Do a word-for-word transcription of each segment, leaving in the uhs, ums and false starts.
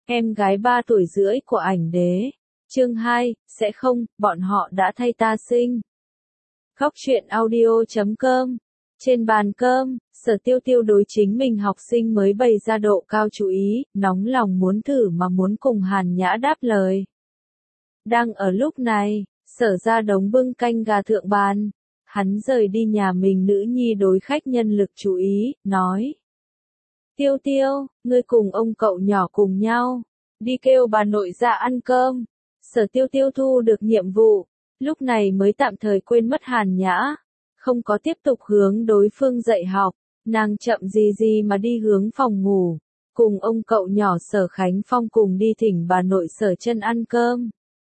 em gái ba tuổi rưỡi của ảnh đế. Chương hai, sẽ không, bọn họ đã thay ta sinh. Góc truyện audio chấm com. Trên bàn cơm, Sở Tiêu Tiêu đối chính mình học sinh mới bày ra độ cao chú ý, nóng lòng muốn thử mà muốn cùng Hàn Nhã đáp lời. Đang ở lúc này, Sở ra đống bưng canh gà thượng bàn. Hắn rời đi nhà mình nữ nhi đối khách nhân lực chú ý, nói. Tiêu Tiêu, ngươi cùng ông cậu nhỏ cùng nhau, đi kêu bà nội ra ăn cơm. Sở Tiêu Tiêu thu được nhiệm vụ, lúc này mới tạm thời quên mất Hàn Nhã, không có tiếp tục hướng đối phương dạy học, nàng chậm gì gì mà đi hướng phòng ngủ, cùng ông cậu nhỏ Sở Khánh Phong cùng đi thỉnh bà nội Sở Chân ăn cơm.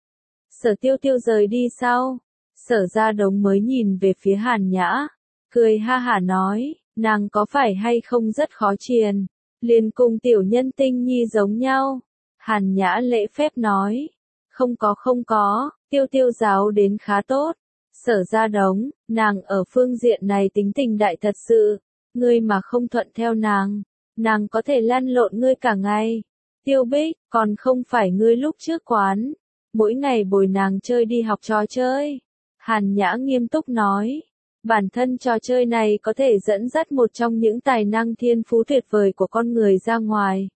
Sở Tiêu Tiêu rời đi sau, Sở ra đống mới nhìn về phía Hàn Nhã, cười ha hả nói, nàng có phải hay không rất khó triền, liền cùng tiểu nhân tinh nhi giống nhau. Hàn Nhã lễ phép nói, không có không có, Tiêu Tiêu giáo đến khá tốt. Sở ra đống, nàng ở phương diện này tính tình đại thật sự, ngươi mà không thuận theo nàng, nàng có thể lăn lộn ngươi cả ngày. Tiêu Bích, còn không phải ngươi lúc trước quán, mỗi ngày bồi nàng chơi đi học trò chơi. Hàn Nhã nghiêm túc nói, bản thân trò chơi này có thể dẫn dắt một trong những tài năng thiên phú tuyệt vời của con người ra ngoài.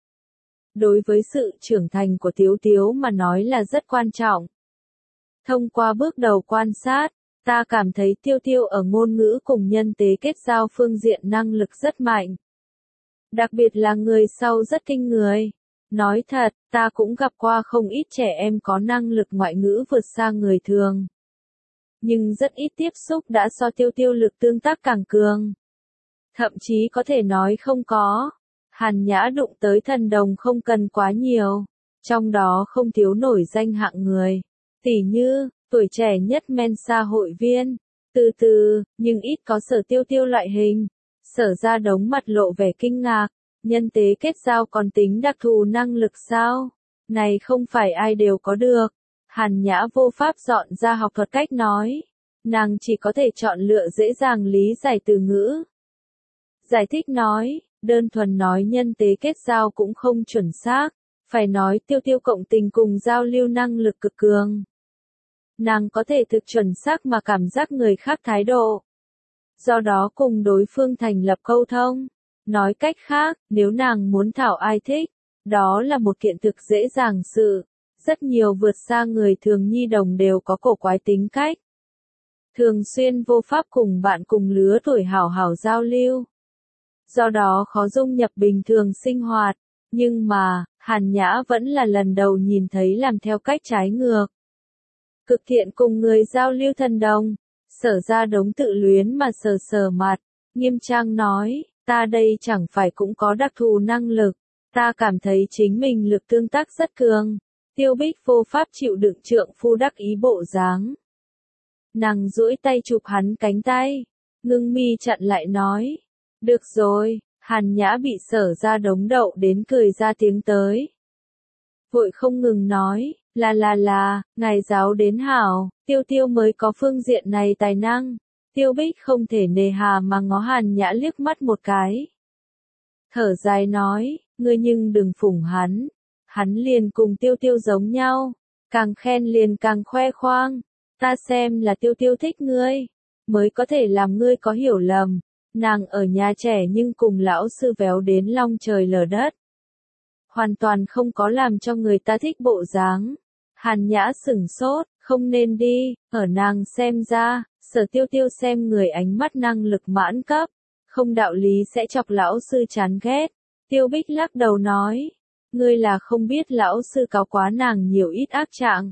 Đối với sự trưởng thành của Tiếu Tiếu mà nói là rất quan trọng. Thông qua bước đầu quan sát, ta cảm thấy Tiêu Tiêu ở ngôn ngữ cùng nhân tế kết giao phương diện năng lực rất mạnh. Đặc biệt là người sau rất kinh người. Nói thật, ta cũng gặp qua không ít trẻ em có năng lực ngoại ngữ vượt xa người thường. Nhưng rất ít tiếp xúc đã so Tiêu Tiêu lực tương tác càng cường. Thậm chí có thể nói không có. Hàn Nhã đụng tới thần đồng không cần quá nhiều, trong đó không thiếu nổi danh hạng người, tỉ như, tuổi trẻ nhất Mensa hội viên, từ từ, nhưng ít có Sở Tiêu Tiêu loại hình. Sở ra đống mặt lộ vẻ kinh ngạc, nhân tế kết giao còn tính đặc thù năng lực sao? Này không phải ai đều có được. Hàn Nhã vô pháp dọn ra học thuật cách nói, nàng chỉ có thể chọn lựa dễ dàng lý giải từ ngữ. Giải thích nói, đơn thuần nói nhân tế kết giao cũng không chuẩn xác, phải nói Tiêu Tiêu cộng tình cùng giao lưu năng lực cực cường. Nàng có thể thực chuẩn xác mà cảm giác người khác thái độ. Do đó cùng đối phương thành lập câu thông. Nói cách khác, nếu nàng muốn thảo ai thích, đó là một kiện thực dễ dàng sự. Rất nhiều vượt xa người thường nhi đồng đều có cổ quái tính cách. Thường xuyên vô pháp cùng bạn cùng lứa tuổi hảo hảo giao lưu. Do đó khó dung nhập bình thường sinh hoạt, nhưng mà, Hàn Nhã vẫn là lần đầu nhìn thấy làm theo cách trái ngược. Cực thiện cùng người giao lưu thần đồng, Sở ra đống tự luyến mà sờ sờ mặt, nghiêm trang nói, ta đây chẳng phải cũng có đặc thù năng lực, ta cảm thấy chính mình lực tương tác rất cường. Tiêu Bích vô pháp chịu đựng trượng phu đắc ý bộ dáng. Nàng duỗi tay chụp hắn cánh tay, ngưng mi chặn lại nói. Được rồi, Hàn Nhã bị Sở ra đống đậu đến cười ra tiếng tới. Vội không ngừng nói, là là là, ngài giáo đến hảo, Tiêu Tiêu mới có phương diện này tài năng. Tiêu Bích không thể nề hà mà ngó Hàn Nhã liếc mắt một cái. Thở dài nói, ngươi nhưng đừng phủng hắn. Hắn liền cùng Tiêu Tiêu giống nhau, càng khen liền càng khoe khoang, ta xem là Tiêu Tiêu thích ngươi, mới có thể làm ngươi có hiểu lầm, nàng ở nhà trẻ nhưng cùng lão sư véo đến long trời lở đất. Hoàn toàn không có làm cho người ta thích bộ dáng. Hàn Nhã sửng sốt, không nên đi, ở nàng xem ra, Sở Tiêu Tiêu xem người ánh mắt năng lực mãn cấp, không đạo lý sẽ chọc lão sư chán ghét. Tiêu Bích lắc đầu nói. Ngươi là không biết lão sư cáo quá nàng nhiều ít ác trạng.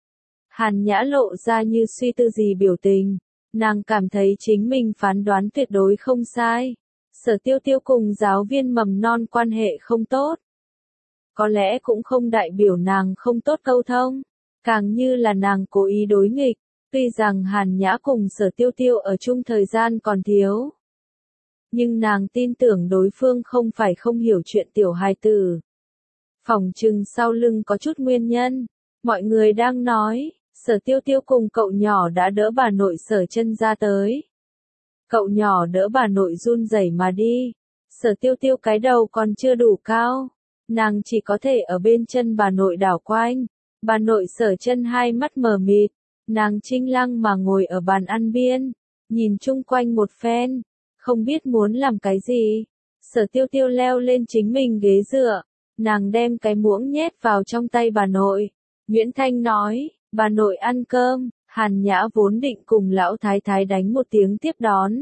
Hàn Nhã lộ ra như suy tư gì biểu tình, nàng cảm thấy chính mình phán đoán tuyệt đối không sai. Sở Tiêu Tiêu cùng giáo viên mầm non quan hệ không tốt. Có lẽ cũng không đại biểu nàng không tốt câu thông, càng như là nàng cố ý đối nghịch, tuy rằng Hàn Nhã cùng Sở Tiêu Tiêu ở chung thời gian còn thiếu. Nhưng nàng tin tưởng đối phương không phải không hiểu chuyện tiểu hài tử. Phỏng chừng sau lưng có chút nguyên nhân, mọi người đang nói, Sở Tiêu Tiêu cùng cậu nhỏ đã đỡ bà nội Sở Chân ra tới. Cậu nhỏ đỡ bà nội run rẩy mà đi, Sở Tiêu Tiêu cái đầu còn chưa đủ cao, nàng chỉ có thể ở bên chân bà nội đảo quanh. Bà nội Sở Chân hai mắt mờ mịt, nàng trinh lăng mà ngồi ở bàn ăn biên, nhìn chung quanh một phen, không biết muốn làm cái gì. Sở Tiêu Tiêu leo lên chính mình ghế dựa, nàng đem cái muỗng nhét vào trong tay bà nội. Nguyễn Thanh nói, bà nội ăn cơm. Hàn Nhã vốn định cùng lão thái thái đánh một tiếng tiếp đón.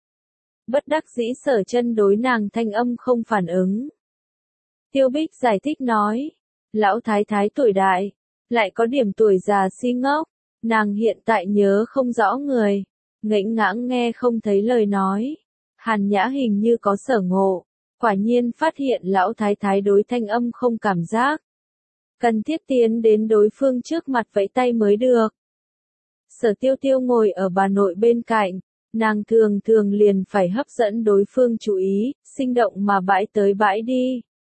Bất đắc dĩ Sở Chân đối nàng thanh âm không phản ứng. Tiêu Bích giải thích nói, lão thái thái tuổi đại, lại có điểm tuổi già si ngốc, nàng hiện tại nhớ không rõ người, ngẫnh ngãng nghe không thấy lời nói. Hàn Nhã hình như có sở ngộ, quả nhiên phát hiện lão thái thái đối thanh âm không cảm giác. Cần thiết tiến đến đối phương trước mặt vẫy tay mới được. Sở Tiêu Tiêu ngồi ở bà nội bên cạnh, nàng thường thường liền phải hấp dẫn đối phương chú ý, sinh động mà bãi tới bãi đi.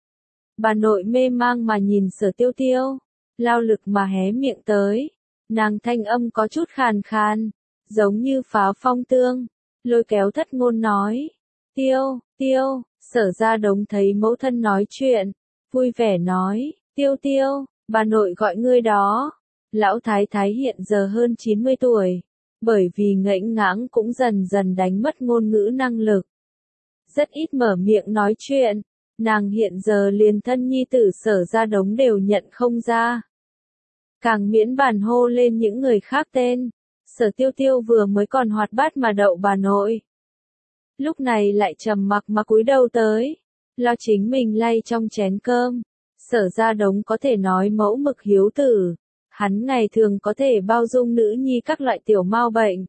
Bà nội mê mang mà nhìn Sở Tiêu Tiêu, lao lực mà hé miệng tới, nàng thanh âm có chút khàn khàn, giống như pháo phong tương, lôi kéo thất ngôn nói, Tiêu, Tiêu, Sở Gia Đống thấy mẫu thân nói chuyện, vui vẻ nói, Tiêu Tiêu, bà nội gọi ngươi đó. Lão thái thái hiện giờ hơn chín mươi tuổi, bởi vì ngẫnh ngãng cũng dần dần đánh mất ngôn ngữ năng lực. Rất ít mở miệng nói chuyện, nàng hiện giờ liền thân nhi tử Sở Gia Đống đều nhận không ra. Càng miễn bàn hô lên những người khác tên, Sở Tiêu Tiêu vừa mới còn hoạt bát mà đậu bà nội. Lúc này lại trầm mặc mà cúi đầu tới, lo chính mình lay trong chén cơm. Sở Gia Đống có thể nói mẫu mực hiếu tử. Hắn ngày thường có thể bao dung nữ nhi các loại tiểu mau bệnh.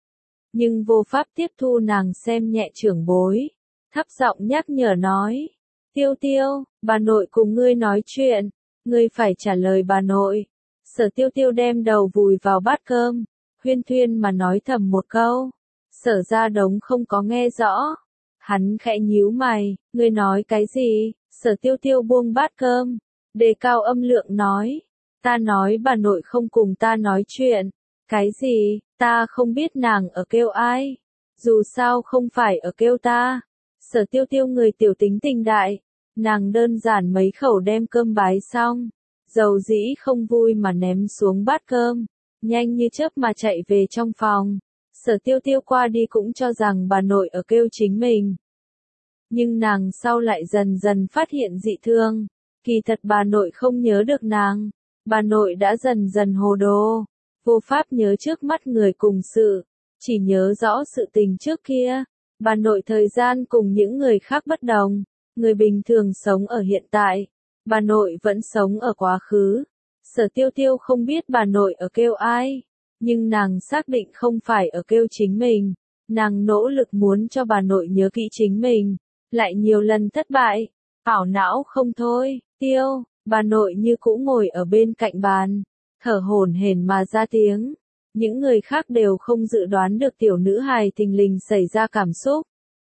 Nhưng vô pháp tiếp thu nàng xem nhẹ trưởng bối. Thấp giọng nhắc nhở nói. Tiêu Tiêu, bà nội cùng ngươi nói chuyện. Ngươi phải trả lời bà nội. Sở Tiêu Tiêu đem đầu vùi vào bát cơm. Huyên thuyên mà nói thầm một câu. Sở Gia Đống không có nghe rõ. Hắn khẽ nhíu mày. Ngươi nói cái gì? Sở Tiêu Tiêu buông bát cơm. Đề cao âm lượng nói. Ta nói bà nội không cùng ta nói chuyện. Cái gì, ta không biết nàng ở kêu ai. Dù sao không phải ở kêu ta. Sở Tiêu Tiêu người tiểu tính tình đại. Nàng đơn giản mấy khẩu đem cơm bái xong. Dầu dĩ không vui mà ném xuống bát cơm. Nhanh như chớp mà chạy về trong phòng. Sở Tiêu Tiêu qua đi cũng cho rằng bà nội ở kêu chính mình. Nhưng nàng sau lại dần dần phát hiện dị thương. Kỳ thật bà nội không nhớ được nàng. Bà nội đã dần dần hồ đồ, vô pháp nhớ trước mắt người cùng sự, chỉ nhớ rõ sự tình trước kia. Bà nội thời gian cùng những người khác bất đồng, người bình thường sống ở hiện tại, bà nội vẫn sống ở quá khứ. Sở Tiêu Tiêu không biết bà nội ở kêu ai, nhưng nàng xác định không phải ở kêu chính mình. Nàng nỗ lực muốn cho bà nội nhớ kỹ chính mình, lại nhiều lần thất bại, ảo não không thôi. Tiêu, bà nội như cũ ngồi ở bên cạnh bàn, thở hổn hển mà ra tiếng. Những người khác đều không dự đoán được tiểu nữ hài thình lình xảy ra cảm xúc.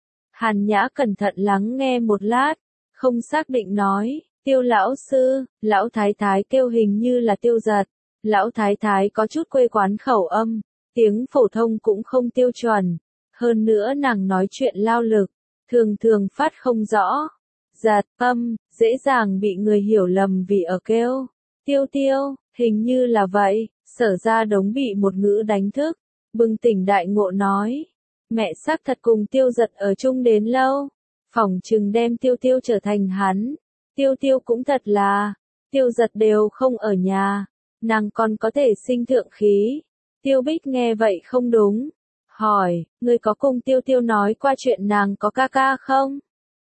Hàn Nhã cẩn thận lắng nghe một lát, không xác định nói, Tiêu lão sư, lão thái thái kêu hình như là Tiêu Giật. Lão thái thái có chút quê quán khẩu âm, tiếng phổ thông cũng không tiêu chuẩn. Hơn nữa nàng nói chuyện lao lực, thường thường phát không rõ. Giật, âm, dễ dàng bị người hiểu lầm vì ở kêu. Tiêu Tiêu, hình như là vậy. Sở Gia Đống bị một ngữ đánh thức, bừng tỉnh đại ngộ nói. Mẹ xác thật cùng Tiêu Giật ở chung đến lâu. Phỏng chừng đem Tiêu Tiêu trở thành hắn. Tiêu Tiêu cũng thật là, Tiêu Giật đều không ở nhà. Nàng còn có thể sinh thượng khí. Tiêu Bích nghe vậy không đúng. Hỏi, người có cùng Tiêu Tiêu nói qua chuyện nàng có ca ca không?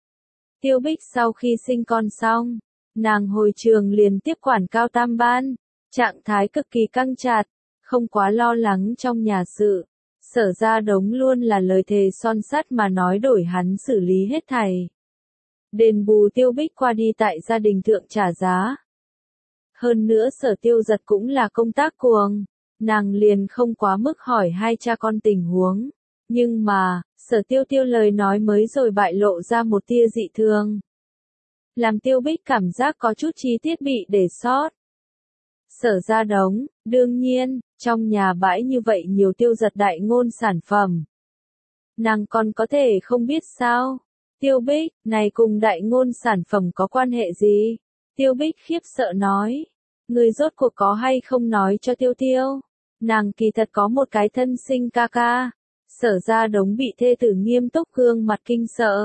Tiêu Bích sau khi sinh con xong, nàng hồi trường liền tiếp quản cao tam ban, trạng thái cực kỳ căng chặt, không quá lo lắng trong nhà sự. Sở Gia Đống luôn là lời thề son sắt mà nói đổi hắn xử lý hết thảy. Đền bù Tiêu Bích qua đi tại gia đình thượng trả giá. Hơn nữa Sở Tiêu Giật cũng là công tác cuồng, nàng liền không quá mức hỏi hai cha con tình huống. Nhưng mà, Sở Tiêu Tiêu lời nói mới rồi bại lộ ra một tia dị thường. Làm Tiêu Bích cảm giác có chút chi tiết bị để sót. Sở Gia Đống, đương nhiên, trong nhà bãi như vậy nhiều Tiêu Giật đại ngôn sản phẩm. Nàng còn có thể không biết sao? Tiêu Bích, này cùng đại ngôn sản phẩm có quan hệ gì? Tiêu Bích khiếp sợ nói. Người rốt cuộc có hay không nói cho Tiêu Tiêu? Nàng kỳ thật có một cái thân sinh ca ca. Sở Gia Đống bị thê tử nghiêm túc gương mặt kinh sợ.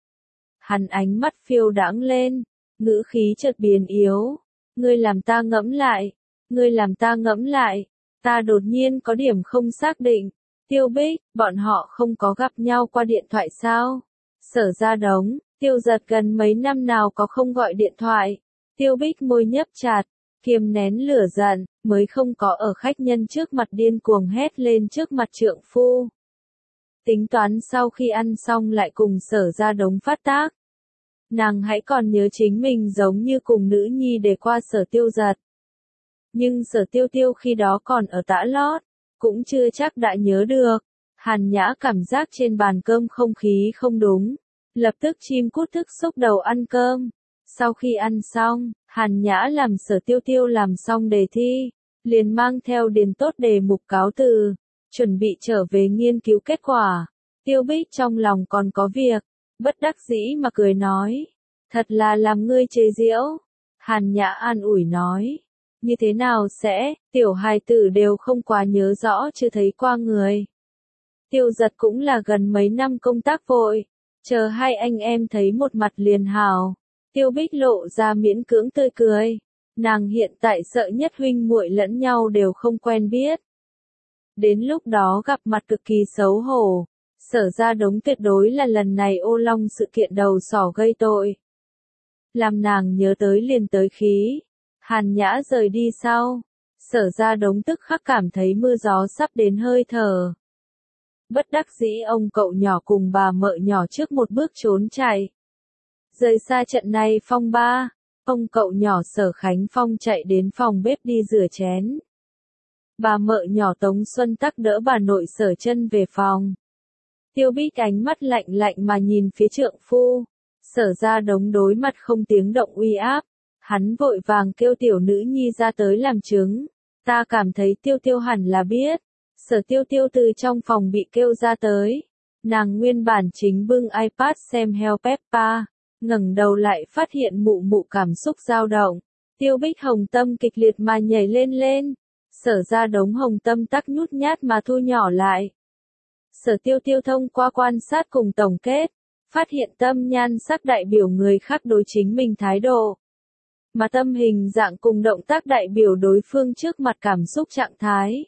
Hắn ánh mắt phiêu đãng lên, ngữ khí chợt biến yếu. Ngươi làm ta ngẫm lại, ngươi làm ta ngẫm lại, ta đột nhiên có điểm không xác định. Tiêu Bích, bọn họ không có gặp nhau qua điện thoại sao? Sở Gia Đống, Tiêu Giật gần mấy năm nào có không gọi điện thoại. Tiêu Bích môi nhấp chặt, kiềm nén lửa giận, mới không có ở khách nhân trước mặt điên cuồng hét lên trước mặt trượng phu. Tính toán sau khi ăn xong lại cùng Sở Gia Đống phát tác. Nàng hãy còn nhớ chính mình giống như cùng nữ nhi để qua Sở Tiêu Giật. Nhưng Sở Tiêu Tiêu khi đó còn ở tã lót, cũng chưa chắc đã nhớ được. Hàn Nhã cảm giác trên bàn cơm không khí không đúng, lập tức chim cút thức xúc đầu ăn cơm. Sau khi ăn xong, Hàn Nhã làm Sở Tiêu Tiêu làm xong đề thi, liền mang theo điền tốt đề mục cáo từ, chuẩn bị trở về nghiên cứu kết quả. Tiêu Bích trong lòng còn có việc, bất đắc dĩ mà cười nói, thật là làm ngươi chế giễu. Hàn Nhã an ủi nói, như thế nào sẽ, tiểu hài tử đều không quá nhớ rõ chưa thấy qua người. Tiêu Giật cũng là gần mấy năm công tác vội, chờ hai anh em thấy một mặt liền hào. Tiêu Bích lộ ra miễn cưỡng tươi cười, nàng hiện tại sợ nhất huynh muội lẫn nhau đều không quen biết. Đến lúc đó gặp mặt cực kỳ xấu hổ, Sở Gia Đống tuyệt đối là lần này ô long sự kiện đầu sỏ gây tội. Làm nàng nhớ tới liền tới khí. Hàn Nhã rời đi sau, Sở Gia Đống tức khắc cảm thấy mưa gió sắp đến hơi thở. Bất đắc dĩ ông cậu nhỏ cùng bà mợ nhỏ trước một bước trốn chạy. Rời xa trận này phong ba, ông cậu nhỏ Sở Khánh Phong chạy đến phòng bếp đi rửa chén. Bà mợ nhỏ Tống Xuân Tắc đỡ bà nội Sở Chân về phòng. Tiêu Bích ánh mắt lạnh lạnh mà nhìn phía trượng phu. Sở Gia Đống đối mặt không tiếng động uy áp. Hắn vội vàng kêu tiểu nữ nhi ra tới làm chứng. Ta cảm thấy Tiêu Tiêu hẳn là biết. Sở Tiêu Tiêu từ trong phòng bị kêu ra tới. Nàng nguyên bản chính bưng iPad xem Heo Peppa. Ngẩng đầu lại phát hiện mụ mụ cảm xúc dao động. Tiêu Bích hồng tâm kịch liệt mà nhảy lên lên. Sở Gia Đống hồng tâm tắc nhút nhát mà thu nhỏ lại. Sở Tiêu Tiêu thông qua quan sát cùng tổng kết, phát hiện tâm nhan sắc đại biểu người khác đối chính mình thái độ. Mà tâm hình dạng cùng động tác đại biểu đối phương trước mặt cảm xúc trạng thái.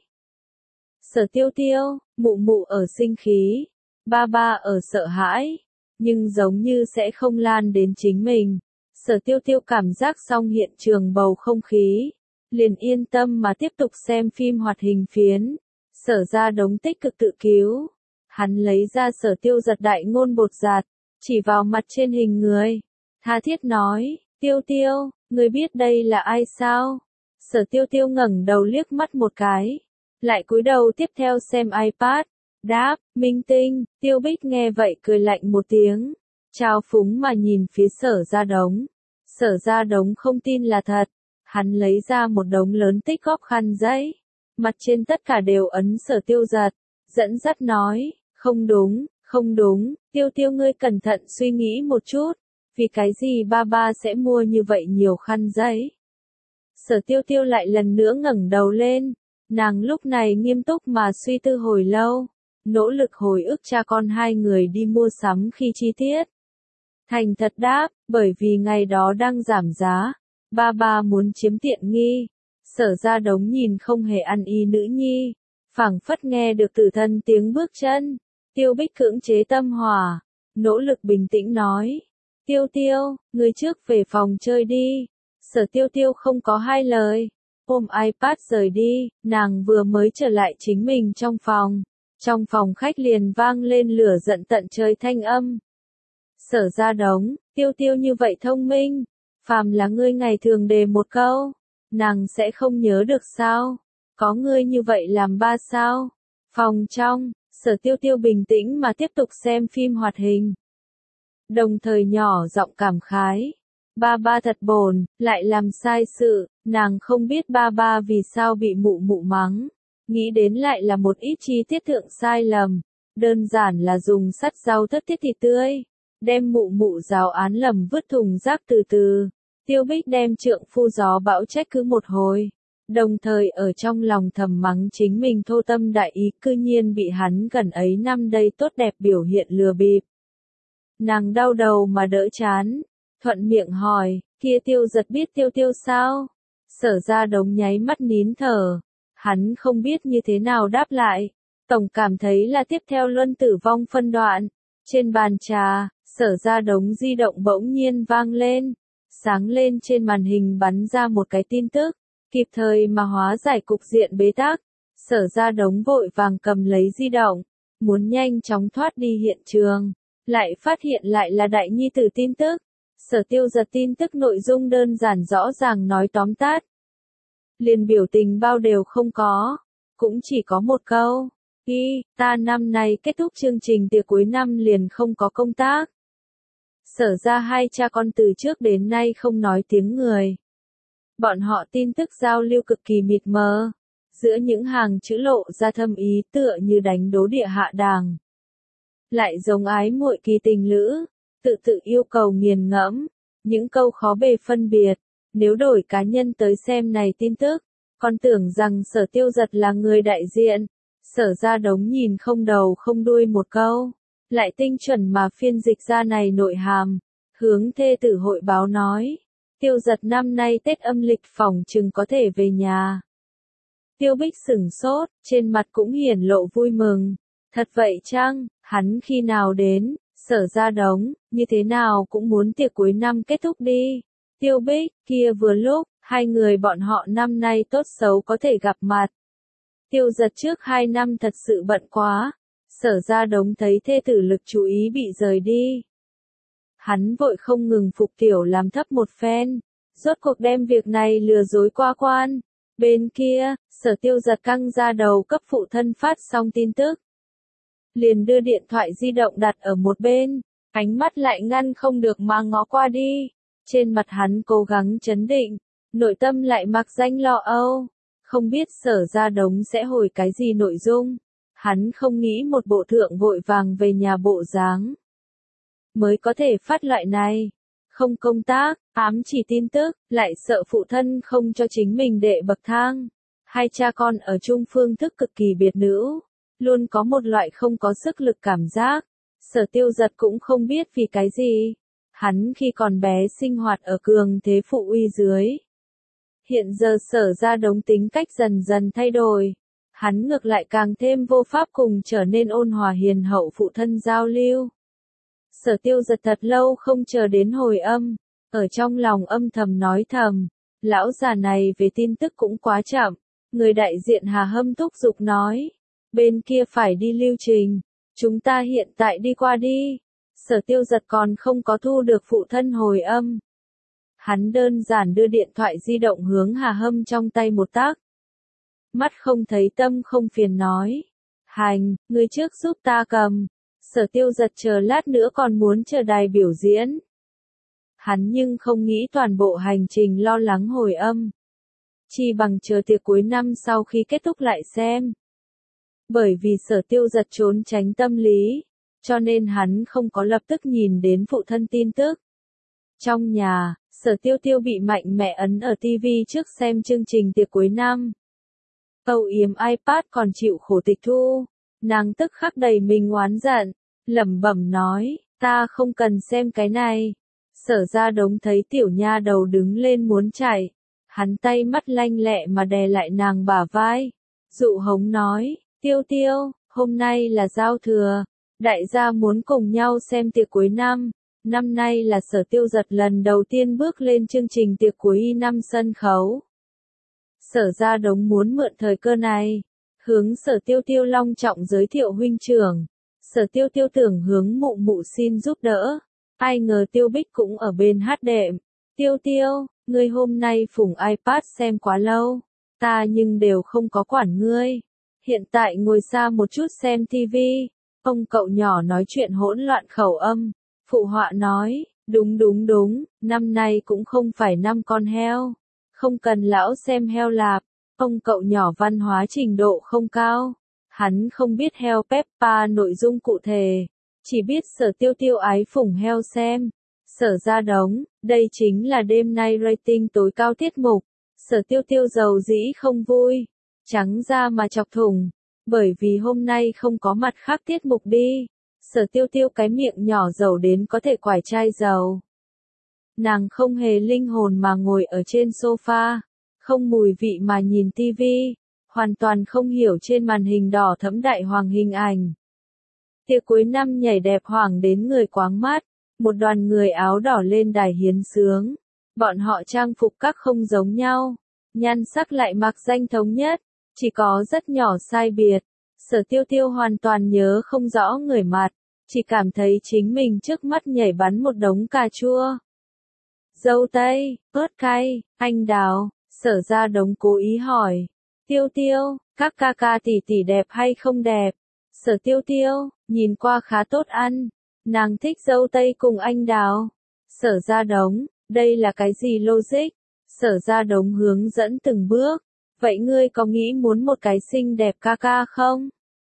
Sở Tiêu Tiêu, mụ mụ ở sinh khí, ba ba ở sợ hãi, nhưng giống như sẽ không lan đến chính mình. Sở Tiêu Tiêu cảm giác xong hiện trường bầu không khí, liền yên tâm mà tiếp tục xem phim hoạt hình phiến. Sở Gia Đống tích cực tự cứu. Hắn lấy ra Sở Tiêu Giật đại ngôn bột giặt, chỉ vào mặt trên hình người. Tha thiết nói, Tiêu Tiêu, ngươi biết đây là ai sao? Sở Tiêu Tiêu ngẩng đầu liếc mắt một cái, lại cúi đầu tiếp theo xem iPad. Đáp, Minh Tinh. Tiêu Bích nghe vậy cười lạnh một tiếng, trao phúng mà nhìn phía Sở Gia Đống. Sở Gia Đống không tin là thật. Hắn lấy ra một đống lớn tích góp khăn giấy, mặt trên tất cả đều ấn Sở Tiêu Giật, dẫn dắt nói, không đúng, không đúng, Tiêu Tiêu ngươi cẩn thận suy nghĩ một chút, vì cái gì ba ba sẽ mua như vậy nhiều khăn giấy. Sở Tiêu Tiêu lại lần nữa ngẩng đầu lên, nàng lúc này nghiêm túc mà suy tư hồi lâu, nỗ lực hồi ức cha con hai người đi mua sắm khi chi tiết. Thành thật đáp, bởi vì ngày đó đang giảm giá. Ba ba muốn chiếm tiện nghi. Sở Gia Đống nhìn không hề ăn ý nữ nhi, phảng phất nghe được tử thân tiếng bước chân. Tiêu Bích cưỡng chế tâm hòa, nỗ lực bình tĩnh nói, Tiêu Tiêu, ngươi trước về phòng chơi đi. Sở Tiêu Tiêu không có hai lời, ôm iPad rời đi. Nàng vừa mới trở lại chính mình trong phòng, trong phòng khách liền vang lên lửa giận tận trời thanh âm. Sở Gia Đống, Tiêu Tiêu như vậy thông minh, phàm là ngươi ngày thường đề một câu, nàng sẽ không nhớ được sao? Có ngươi như vậy làm ba sao? Phòng trong, Sở Tiêu Tiêu bình tĩnh mà tiếp tục xem phim hoạt hình. Đồng thời nhỏ giọng cảm khái. Ba ba thật bồn, lại làm sai sự, nàng không biết ba ba vì sao bị mụ mụ mắng. Nghĩ đến lại là một ít chi tiết thượng sai lầm. Đơn giản là dùng sắt rau thất tiết thịt tươi. đem mụ mụ giáo án lầm vứt thùng rác từ từ. Tiêu Bích đem trượng phu gió bão trách cứ một hồi, đồng thời ở trong lòng thầm mắng chính mình thô tâm đại ý, cư nhiên bị hắn gần ấy năm đây tốt đẹp biểu hiện lừa bịp. Nàng đau đầu mà đỡ chán, thuận miệng hỏi, kia Tiêu Giật biết Tiêu Tiêu sao? Sở Gia Đống nháy mắt nín thở, hắn không biết như thế nào đáp lại, tổng cảm thấy là tiếp theo luân tử vong phân đoạn. Trên bàn trà, Sở Gia Đống di động bỗng nhiên vang lên, sáng lên trên màn hình bắn ra một cái tin tức, kịp thời mà hóa giải cục diện bế tắc. Sở Gia Đống vội vàng cầm lấy di động, muốn nhanh chóng thoát đi hiện trường, lại phát hiện lại là đại nhi tử tin tức. Sở Tiêu Giật tin tức nội dung đơn giản rõ ràng nói tóm tắt, liền biểu tình bao đều không có, cũng chỉ có một câu, y, ta năm nay kết thúc chương trình tiệc cuối năm liền không có công tác. Sở ra hai cha con từ trước đến nay không nói tiếng người. Bọn họ tin tức giao lưu cực kỳ mịt mờ, giữa những hàng chữ lộ ra thâm ý tựa như đánh đố địa hạ đàng. Lại giống ái muội kỳ tình lữ, tự tự yêu cầu nghiền ngẫm, những câu khó bề phân biệt. Nếu đổi cá nhân tới xem này tin tức, còn tưởng rằng Sở Tiêu Giật là người đại diện. Sở Gia Đống nhìn không đầu không đuôi một câu, lại tinh chuẩn mà phiên dịch ra này nội hàm, hướng thê tử hội báo nói, Tiêu Giật năm nay Tết âm lịch phỏng chừng có thể về nhà. Tiêu Bích sửng sốt, trên mặt cũng hiển lộ vui mừng, thật vậy chăng, hắn khi nào đến? Sở Gia Đống, như thế nào cũng muốn tiệc cuối năm kết thúc đi. Tiêu Bích, kia vừa lúc, hai người bọn họ năm nay tốt xấu có thể gặp mặt. Tiêu Giật trước hai năm thật sự bận quá. Sở Gia Đống thấy thê tử lực chú ý bị rời đi. Hắn vội không ngừng phục tiểu làm thấp một phen, rốt cuộc đem việc này lừa dối qua quan. Bên kia, Sở Tiêu Giật căng ra đầu cấp phụ thân phát xong tin tức. Liền đưa điện thoại di động đặt ở một bên, ánh mắt lại ngăn không được mà ngó qua đi. Trên mặt hắn cố gắng trấn định, nội tâm lại mặc danh lo âu, không biết Sở Gia Đống sẽ hồi cái gì nội dung. Hắn không nghĩ một bộ thượng vội vàng về nhà bộ dáng mới có thể phát loại này. Không công tác, ám chỉ tin tức, lại sợ phụ thân không cho chính mình đệ bậc thang. Hai cha con ở chung phương thức cực kỳ biệt nữ, luôn có một loại không có sức lực cảm giác. Sở Tiêu Giật cũng không biết vì cái gì. Hắn khi còn bé sinh hoạt ở cường thế phụ uy dưới. Hiện giờ Sở Gia Đống tính cách dần dần thay đổi. Hắn ngược lại càng thêm vô pháp cùng trở nên ôn hòa hiền hậu phụ thân giao lưu. Sở Tiêu Giật thật lâu không chờ đến hồi âm, ở trong lòng âm thầm nói thầm, lão già này về tin tức cũng quá chậm. Người đại diện Hà Hâm thúc giục nói, bên kia phải đi lưu trình, chúng ta hiện tại đi qua đi. Sở Tiêu Giật còn không có thu được phụ thân hồi âm. Hắn đơn giản đưa điện thoại di động hướng Hà Hâm trong tay một tác. Mắt không thấy tâm không phiền nói, hành, ngươi trước giúp ta cầm. Sở Tiêu Giật chờ lát nữa còn muốn chờ đài biểu diễn. Hắn nhưng không nghĩ toàn bộ hành trình lo lắng hồi âm. Chi bằng chờ tiệc cuối năm sau khi kết thúc lại xem. Bởi vì Sở Tiêu Giật trốn tránh tâm lý, cho nên hắn không có lập tức nhìn đến phụ thân tin tức. Trong nhà, Sở Tiêu Tiêu bị mạnh mẽ ấn ở ti vi trước xem chương trình tiệc cuối năm. Âu yếm iPad còn chịu khổ tịch thu, nàng tức khắc đầy mình oán giận, lẩm bẩm nói, ta không cần xem cái này. Sở Gia Đống thấy tiểu nha đầu đứng lên muốn chạy, hắn tay mắt lanh lẹ mà đè lại nàng bả vai, dụ hống nói, Tiêu Tiêu, hôm nay là giao thừa, đại gia muốn cùng nhau xem tiệc cuối năm. Năm nay là Sở Tiêu Giật lần đầu tiên bước lên chương trình tiệc cuối năm sân khấu. Sở Gia Đống muốn mượn thời cơ này, hướng Sở Tiêu Tiêu long trọng giới thiệu huynh trưởng. Sở Tiêu Tiêu tưởng hướng mụ mụ xin giúp đỡ. Ai ngờ Tiêu Bích cũng ở bên hát đệm. Tiêu Tiêu, ngươi hôm nay phủng iPad xem quá lâu. Ta nhưng đều không có quản ngươi. Hiện tại ngồi xa một chút xem ti vi. Ông cậu nhỏ nói chuyện hỗn loạn khẩu âm. Phụ họa nói, đúng đúng đúng, năm nay cũng không phải năm con heo. Không cần lão xem heo lạp. Ông cậu nhỏ văn hóa trình độ không cao. Hắn không biết heo Peppa nội dung cụ thể. chỉ biết Sở Tiêu Tiêu ái phủng heo xem. Sở Ra Đống, đây chính là đêm nay rating tối cao tiết mục. Sở Tiêu Tiêu giàu dĩ không vui, trắng da mà chọc thủng, bởi vì hôm nay không có mặt khác tiết mục đi. Sở Tiêu Tiêu cái miệng nhỏ giàu đến có thể quải chai dầu. Nàng không hề linh hồn mà ngồi ở trên sofa, không mùi vị mà nhìn tivi, hoàn toàn không hiểu trên màn hình đỏ thẫm đại hoàng hình ảnh. Tiệc cuối năm nhảy đẹp hoàng đến người quáng mắt, một đoàn người áo đỏ lên đài hiến sướng. Bọn họ trang phục các không giống nhau, nhan sắc lại mặc danh thống nhất, chỉ có rất nhỏ sai biệt. Sở Tiêu Tiêu hoàn toàn nhớ không rõ người mặt, chỉ cảm thấy chính mình trước mắt nhảy bắn một đống cà chua. Dâu tây, ớt cay, anh đào, Sở Ra Đống cố ý hỏi. Tiêu Tiêu, các ca ca tỷ tỷ đẹp hay không đẹp? Sở Tiêu Tiêu, nhìn qua khá tốt ăn, nàng thích dâu tây cùng anh đào. Sở Ra Đống, đây là cái gì logic? Sở Ra Đống hướng dẫn từng bước. Vậy ngươi có nghĩ muốn một cái xinh đẹp ca ca không?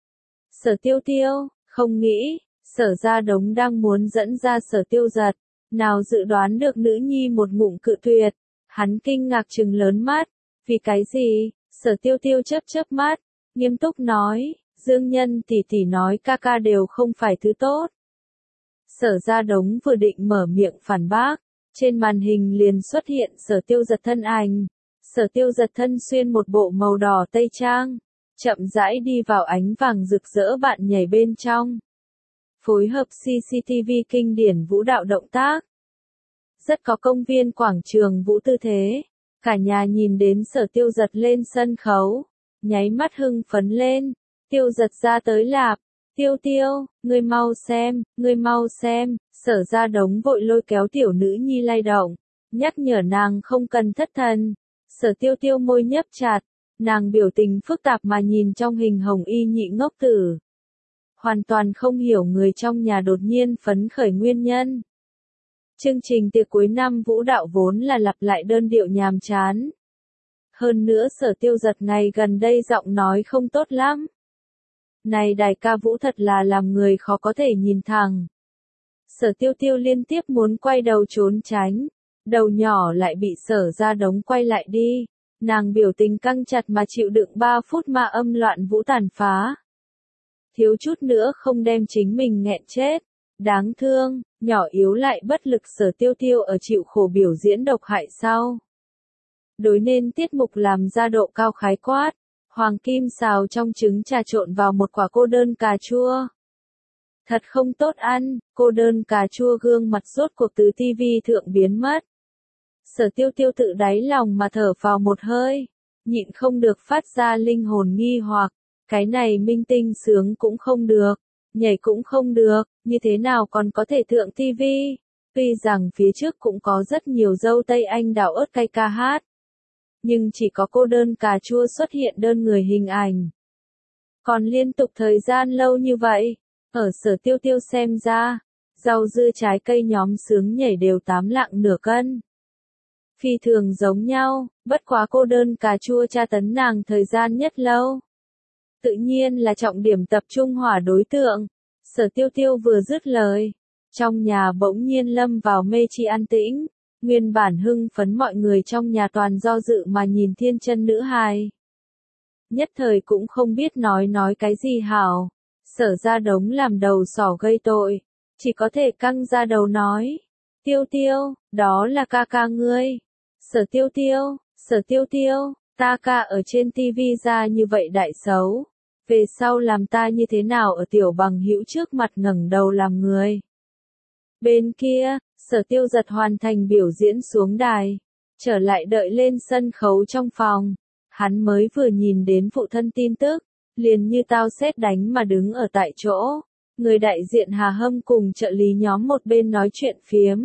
Sở Tiêu Tiêu, không nghĩ. Sở Ra Đống đang muốn dẫn ra Sở Tiêu Giật, nào dự đoán được nữ nhi một ngụm cự tuyệt. Hắn kinh ngạc trừng lớn mắt. Vì cái gì? Sở Tiêu Tiêu chớp chớp mắt, nghiêm túc nói, Dương Nhân tỷ tỷ nói ca ca đều không phải thứ tốt. Sở Ra Đống vừa định mở miệng phản bác, trên màn hình liền xuất hiện Sở Tiêu Giật thân ảnh. Sở Tiêu Giật thân xuyên một bộ màu đỏ tây trang, chậm rãi đi vào ánh vàng rực rỡ bạn nhảy bên trong. Phối hợp xê xê tê vê kinh điển vũ đạo động tác. Rất có công viên quảng trường vũ tư thế. Cả nhà nhìn đến Sở Tiêu Giật lên sân khấu, nháy mắt hưng phấn lên. Tiêu Giật ra tới lạp. Tiêu Tiêu, ngươi mau xem, ngươi mau xem. Sở Ra Đống vội lôi kéo tiểu nữ nhi lay động, nhắc nhở nàng không cần thất thần. Sở Tiêu Tiêu môi nhấp chặt, nàng biểu tình phức tạp mà nhìn trong hình hồng y nhị ngốc tử. Hoàn toàn không hiểu người trong nhà đột nhiên phấn khởi nguyên nhân. Chương trình tiệc cuối năm vũ đạo vốn là lặp lại đơn điệu nhàm chán. Hơn nữa Sở Tiêu Giật ngày gần đây giọng nói không tốt lắm. Này đài ca vũ thật là làm người khó có thể nhìn thẳng. Sở Tiêu Tiêu liên tiếp muốn quay đầu trốn tránh, đầu nhỏ lại bị Sở Ra Đống quay lại đi. Nàng biểu tình căng chặt mà chịu đựng ba phút ma âm loạn vũ tàn phá. Thiếu chút nữa không đem chính mình nghẹn chết. Đáng thương, nhỏ yếu lại bất lực Sở Tiêu Tiêu ở chịu khổ biểu diễn độc hại sau. Đối nên tiết mục làm ra độ cao khái quát, hoàng kim xào trong trứng trà trộn vào một quả cô đơn cà chua. Thật không tốt ăn, cô đơn cà chua gương mặt rốt cuộc từ tivi thượng biến mất. Sở Tiêu Tiêu tự đáy lòng mà thở vào một hơi, nhịn không được phát ra linh hồn nghi hoặc, cái này minh tinh sướng cũng không được, nhảy cũng không được, như thế nào còn có thể thượng tivi? Tuy rằng phía trước cũng có rất nhiều dâu tây anh đào ớt cay ca hát, nhưng chỉ có cô đơn cà chua xuất hiện đơn người hình ảnh. Còn liên tục thời gian lâu như vậy, ở Sở Tiêu Tiêu xem ra, rau dưa trái cây nhóm sướng nhảy đều tám lạng nửa cân. Phi thường giống nhau, bất quá cô đơn cà chua tra tấn nàng thời gian nhất lâu. Tự nhiên là trọng điểm tập trung hỏa đối tượng. Sở Tiêu Tiêu vừa dứt lời, trong nhà bỗng nhiên lâm vào mê chi an tĩnh. Nguyên bản hưng phấn mọi người trong nhà toàn do dự mà nhìn thiên chân nữ hài. Nhất thời cũng không biết nói nói cái gì hảo. Sở Ra Đống làm đầu sỏ gây tội, chỉ có thể căng ra đầu nói. Tiêu Tiêu, đó là ca ca ngươi. Sở Tiêu Tiêu, Sở Tiêu Tiêu, ta ca ở trên tivi ra như vậy đại xấu. Về sau làm ta như thế nào ở tiểu bằng hữu trước mặt ngẩng đầu làm người. Bên kia, Sở Tiêu Giật hoàn thành biểu diễn xuống đài, trở lại đợi lên sân khấu trong phòng. Hắn mới vừa nhìn đến phụ thân tin tức, liền như tao sét đánh mà đứng ở tại chỗ. Người đại diện Hà Hâm cùng trợ lý nhóm một bên nói chuyện phiếm,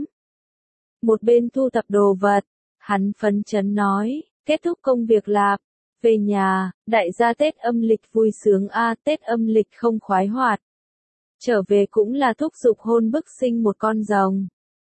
một bên thu thập đồ vật. Hắn phấn chấn nói, kết thúc công việc lạp, về nhà, đại gia Tết âm lịch vui sướng a, à, Tết âm lịch không khoái hoạt. Trở về cũng là thúc giục hôn bức sinh một con rồng.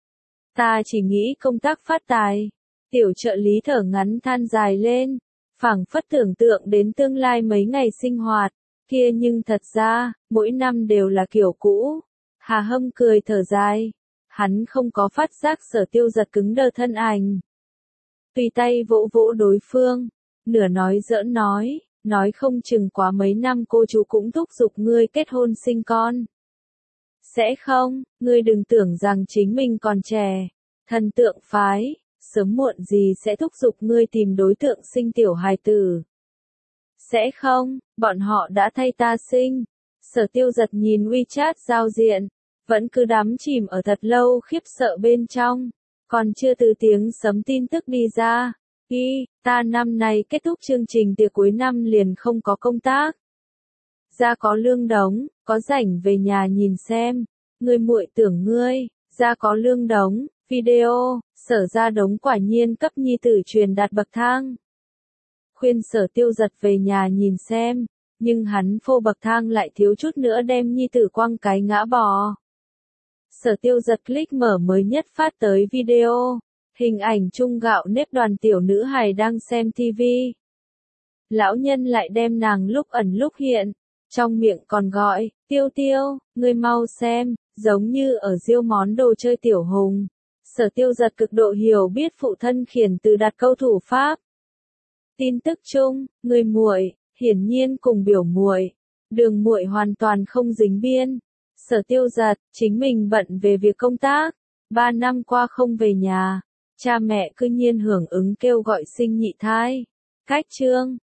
Ta chỉ nghĩ công tác phát tài. Tiểu trợ lý thở ngắn than dài lên, phảng phất tưởng tượng đến tương lai mấy ngày sinh hoạt, kia nhưng thật ra, mỗi năm đều là kiểu cũ. Hà Hâm cười thở dài. Hắn không có phát giác Sở Tiêu Giật cứng đờ thân ảnh. Tùy tay vỗ vỗ đối phương, nửa nói giỡn nói, nói không chừng quá mấy năm cô chú cũng thúc giục ngươi kết hôn sinh con. Sẽ không, ngươi đừng tưởng rằng chính mình còn trẻ, thần tượng phái, sớm muộn gì sẽ thúc giục ngươi tìm đối tượng sinh tiểu hài tử. Sẽ không, bọn họ đã thay ta sinh. Sở Tiêu Giật nhìn WeChat giao diện, vẫn cứ đắm chìm ở thật lâu khiếp sợ bên trong, còn chưa từ tiếng sấm tin tức đi ra. Y, ta năm nay kết thúc chương trình tiệc cuối năm liền không có công tác. Ra có lương đống, có rảnh về nhà nhìn xem. Ngươi muội tưởng ngươi, ra có lương đống, video, Sở ra đống quả nhiên cấp nhi tử truyền đạt bậc thang. Khuyên Sở Tiêu Giật về nhà nhìn xem, nhưng hắn phô bậc thang lại thiếu chút nữa đem nhi tử quăng cái ngã bò. Sở Tiêu Giật click mở mới nhất phát tới video, hình ảnh trung gạo nếp đoàn tiểu nữ hài đang xem ti vi. Lão nhân lại đem nàng lúc ẩn lúc hiện, trong miệng còn gọi, Tiêu Tiêu, ngươi mau xem, giống như ở riêu món đồ chơi tiểu hùng. Sở Tiêu Giật cực độ hiểu biết phụ thân khiển từ đặt câu thủ pháp. Tin tức chung, người muội, hiển nhiên cùng biểu muội, Đường muội hoàn toàn không dính biên. Sở Tiêu Giật, chính mình bận về việc công tác, ba năm qua không về nhà, cha mẹ cư nhiên hưởng ứng kêu gọi sinh nhị thai. Cách chương